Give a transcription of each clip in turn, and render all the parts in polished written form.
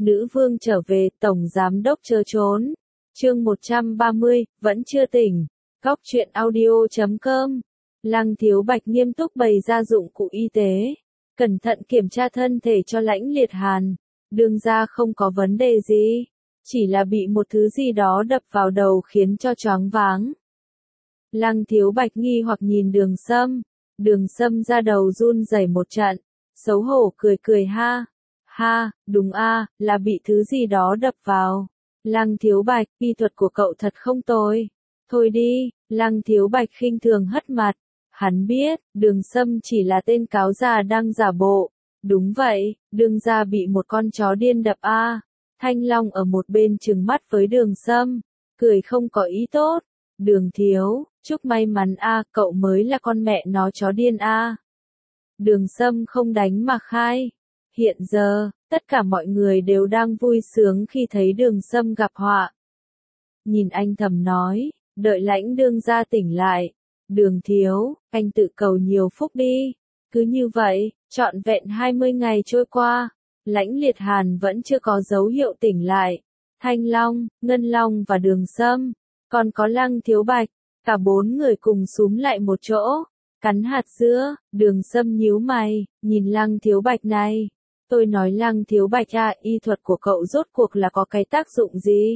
Nữ vương trở về, tổng giám đốc chớ trốn. Chương 130, vẫn chưa tỉnh. Góc truyện audio.com. Lăng Thiếu Bạch nghiêm túc bày ra dụng cụ y tế, cẩn thận kiểm tra thân thể cho Lãnh Liệt Hàn. Đương ra không có vấn đề gì, chỉ là bị một thứ gì đó đập vào đầu khiến cho choáng váng. Lăng Thiếu Bạch nghi hoặc nhìn Đường Sâm. Đường Sâm ra đầu run rẩy một trận, xấu hổ cười cười ha. Ha, đúng a, là bị thứ gì đó đập vào. Lăng Thiếu Bạch, y thuật của cậu thật không tồi. Thôi đi, Lăng Thiếu Bạch khinh thường hất mặt. Hắn biết, Đường Sâm chỉ là tên cáo già đang giả bộ. Đúng vậy, Đường gia bị một con chó điên đập a. Thanh Long ở một bên trừng mắt với Đường Sâm, cười không có ý tốt. Đường thiếu, chúc may mắn a, cậu mới là con mẹ nó chó điên a. Đường Sâm không đánh mà khai. Hiện giờ, tất cả mọi người đều đang vui sướng khi thấy Đường Sâm gặp họa. Nhìn anh thầm nói, đợi Lãnh Đương gia tỉnh lại. Đường thiếu, anh tự cầu nhiều phúc đi. Cứ như vậy, trọn vẹn 20 ngày trôi qua, Lãnh Liệt Hàn vẫn chưa có dấu hiệu tỉnh lại. Thanh Long, Ngân Long và Đường Sâm, còn có Lăng Thiếu Bạch, cả 4 người cùng xúm lại một chỗ, cắn hạt dưa. Đường Sâm nhíu mày, nhìn Lăng Thiếu Bạch này. Tôi nói Lăng Thiếu Bạch à, y thuật của cậu rốt cuộc là có cái tác dụng gì?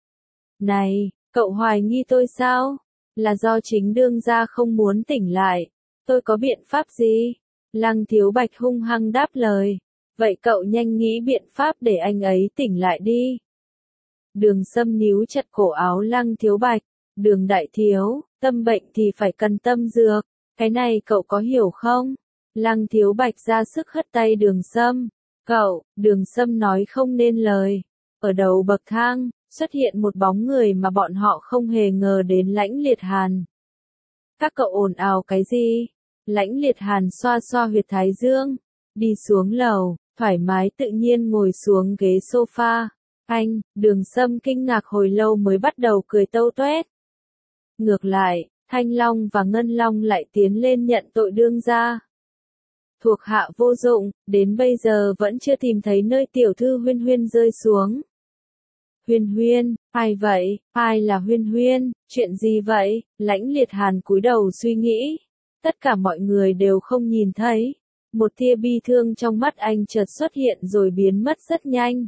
Này, cậu hoài nghi tôi sao? Là do chính Đương gia không muốn tỉnh lại. Tôi có biện pháp gì? Lăng Thiếu Bạch hung hăng đáp lời. Vậy cậu nhanh nghĩ biện pháp để anh ấy tỉnh lại đi. Đường Sâm níu chặt cổ áo Lăng Thiếu Bạch. Đường đại thiếu, tâm bệnh thì phải cần tâm dược. Cái này cậu có hiểu không? Lăng Thiếu Bạch ra sức hất tay Đường Sâm. Cậu, Đường Sâm nói không nên lời. Ở đầu bậc thang, xuất hiện một bóng người mà bọn họ không hề ngờ đến. Lãnh Liệt Hàn. Các cậu ồn ào cái gì? Lãnh Liệt Hàn xoa xoa huyệt thái dương, đi xuống lầu, thoải mái tự nhiên ngồi xuống ghế sofa. Anh, Đường Sâm kinh ngạc hồi lâu mới bắt đầu cười tâu toét. Ngược lại, Thanh Long và Ngân Long lại tiến lên nhận tội đương gia. Thuộc hạ vô dụng, đến bây giờ vẫn chưa tìm thấy nơi tiểu thư Huyên Huyên rơi xuống. Huyên Huyên, ai vậy? Ai là Huyên Huyên? Chuyện gì vậy? Lãnh Liệt Hàn cúi đầu suy nghĩ. Tất cả mọi người đều không nhìn thấy. Một tia bi thương trong mắt anh chợt xuất hiện rồi biến mất rất nhanh.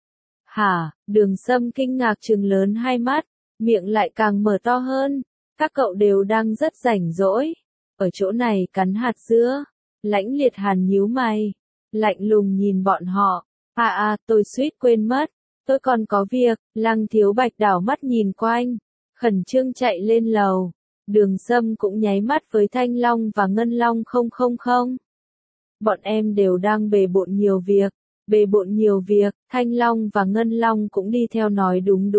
Hả? Đường Sâm kinh ngạc trừng lớn hai mắt, miệng lại càng mở to hơn. Các cậu đều đang rất rảnh rỗi, ở chỗ này cắn hạt dưa. Lãnh Liệt Hàn nhíu mày, lạnh lùng nhìn bọn họ. Tôi suýt quên mất, tôi còn có việc. Lăng Thiếu Bạch đảo mắt nhìn quanh, khẩn trương chạy lên lầu. Đường Sâm cũng nháy mắt với Thanh Long và Ngân Long. Không. Bọn em đều đang bề bộn nhiều việc. Bề bộn nhiều việc, Thanh Long và Ngân Long cũng đi theo nói đúng.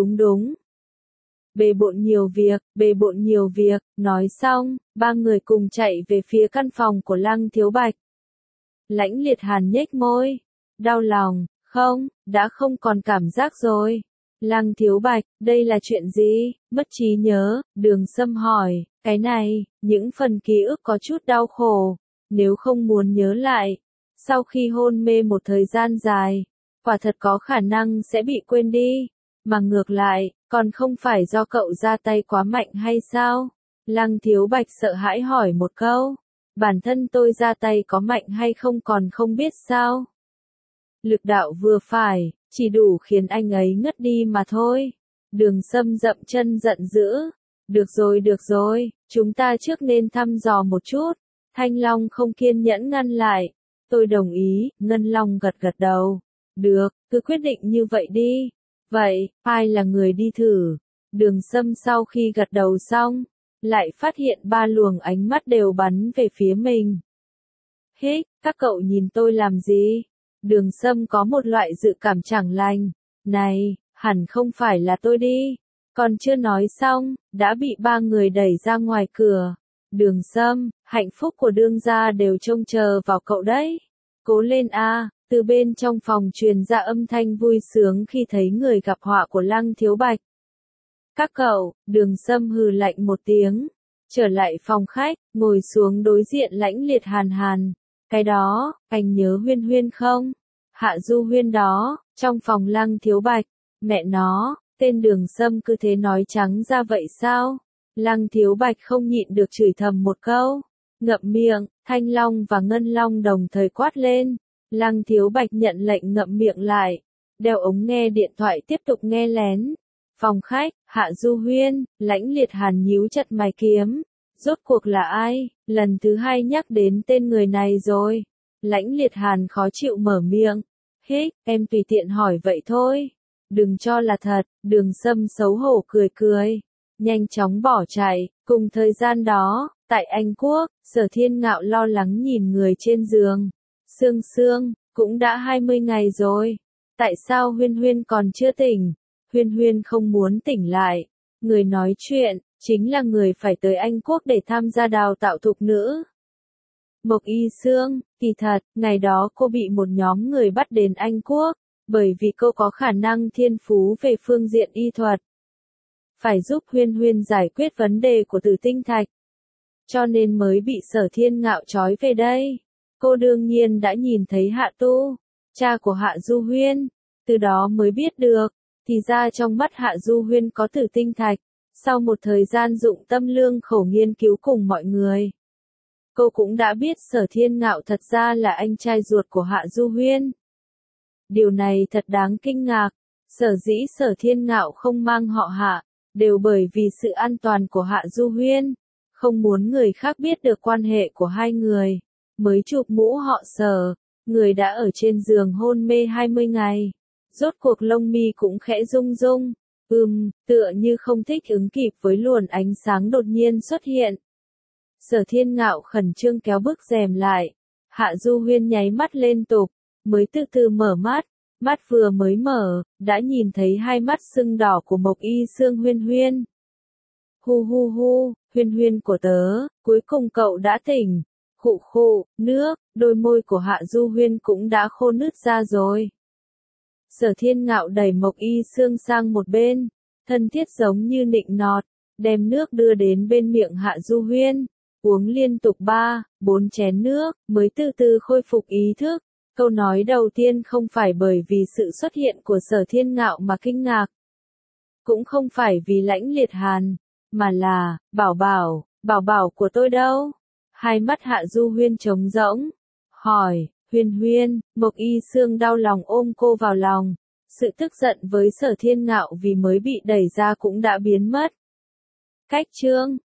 Bề bộn nhiều việc, nói xong, ba người cùng chạy về phía căn phòng của Lăng Thiếu Bạch. Lãnh Liệt Hàn nhếch môi, đau lòng, không, đã không còn cảm giác rồi. Lăng Thiếu Bạch, đây là chuyện gì? Mất trí nhớ, Đường Sâm hỏi, cái này, những phần ký ức có chút đau khổ, nếu không muốn nhớ lại, sau khi hôn mê một thời gian dài, quả thật có khả năng sẽ bị quên đi, mà ngược lại, còn không phải do cậu ra tay quá mạnh hay sao? Lăng Thiếu Bạch sợ hãi hỏi một câu, bản thân tôi ra tay có mạnh hay không còn không biết sao? Lực đạo vừa phải, chỉ đủ khiến anh ấy ngất đi mà thôi. Đường Sâm dậm chân giận dữ. Được rồi, chúng ta trước nên thăm dò một chút. Thanh Long không kiên nhẫn ngăn lại. Tôi đồng ý. Ngân Long gật đầu. Được, cứ quyết định như vậy đi. Vậy, ai là người đi thử? Đường Sâm sau khi gật đầu xong, lại phát hiện ba luồng ánh mắt đều bắn về phía mình. Hích, các cậu nhìn tôi làm gì? Đường Sâm có một loại dự cảm chẳng lành. Này, hẳn không phải là tôi đi. Còn chưa nói xong, đã bị ba người đẩy ra ngoài cửa. Đường Sâm, hạnh phúc của đương gia đều trông chờ vào cậu đấy. Cố lên a. Từ bên trong phòng truyền ra âm thanh vui sướng khi thấy người gặp họa của Lăng Thiếu Bạch. Các cậu, Đường Sâm hừ lạnh một tiếng, trở lại phòng khách, ngồi xuống đối diện Lãnh Liệt Hàn. Cái đó, anh nhớ Huyên Huyên không? Hạ Du Huyên đó, Trong phòng Lăng Thiếu Bạch, mẹ nó, tên Đường Sâm cứ thế nói trắng ra vậy sao? Lăng Thiếu Bạch không nhịn được chửi thầm một câu. Ngậm miệng, Thanh Long và Ngân Long đồng thời quát lên. Lăng Thiếu Bạch nhận lệnh ngậm miệng lại. Đeo ống nghe điện thoại tiếp tục nghe lén. Phòng khách, Hạ Du Huyên, Lãnh Liệt Hàn nhíu chặt mày kiếm. Rốt cuộc là ai? Lần thứ hai nhắc đến tên người này rồi. Lãnh Liệt Hàn khó chịu mở miệng. Hích, em tùy tiện hỏi vậy thôi. Đừng cho là thật. Đường Sâm xấu hổ cười cười. Nhanh chóng bỏ chạy. Cùng thời gian đó, tại Anh Quốc, Sở Thiên Ngạo lo lắng nhìn người trên giường. Sương Sương, cũng đã 20 ngày rồi. Tại sao Huyên Huyên còn chưa tỉnh? Huyên Huyên không muốn tỉnh lại. Người nói chuyện, chính là người phải tới Anh Quốc để tham gia đào tạo thục nữ. Mộc Y Sương, kỳ thật, ngày đó cô bị một nhóm người bắt đến Anh Quốc, bởi vì cô có khả năng thiên phú về phương diện y thuật. Phải giúp Huyên Huyên giải quyết vấn đề của Tử Tinh Thạch. Cho nên mới bị Sở Thiên Ngạo trói về đây. Cô đương nhiên đã nhìn thấy Hạ Tu, cha của Hạ Du Huyên, từ đó mới biết được, thì ra trong mắt Hạ Du Huyên có Tử Tinh Thạch. Sau một thời gian dụng tâm lương khổ nghiên cứu cùng mọi người, cô cũng đã biết Sở Thiên Ngạo thật ra là anh trai ruột của Hạ Du Huyên. Điều này thật đáng kinh ngạc, sở dĩ Sở Thiên Ngạo không mang họ Hạ, đều bởi vì sự an toàn của Hạ Du Huyên, không muốn người khác biết được quan hệ của hai người, mới chụp mũ họ Sở, người đã ở trên giường hôn mê 20 ngày. Rốt cuộc lông mi cũng khẽ rung rung, tựa như không thích ứng kịp với luồng ánh sáng đột nhiên xuất hiện. Sở Thiên Ngạo khẩn trương kéo bức rèm lại, Hạ Du Huyên nháy mắt liên tục, mới từ từ mở mắt, mắt vừa mới mở, đã nhìn thấy hai mắt sưng đỏ của Mộc Y Sương Huyên Huyên. Hu hu hu, Huyên Huyên của tớ, cuối cùng cậu đã tỉnh. Khụ khụ, nước, đôi môi của Hạ Du Huyên cũng đã khô nứt ra rồi. Sở Thiên Ngạo đẩy Mộc Y Sương sang một bên, thân thiết giống như nịnh nọt, đem nước đưa đến bên miệng Hạ Du Huyên, uống liên tục 3-4 chén nước, mới từ từ khôi phục ý thức. Câu nói đầu tiên không phải bởi vì sự xuất hiện của Sở Thiên Ngạo mà kinh ngạc, cũng không phải vì Lãnh Liệt Hàn, mà là, bảo bảo của tôi đâu? Hai mắt Hạ Du Huyên trống rỗng, hỏi. Huyên Huyên, Mộc Y Sương đau lòng ôm cô vào lòng, sự tức giận với Sở Thiên Ngạo vì mới bị đẩy ra cũng đã biến mất. Cách chương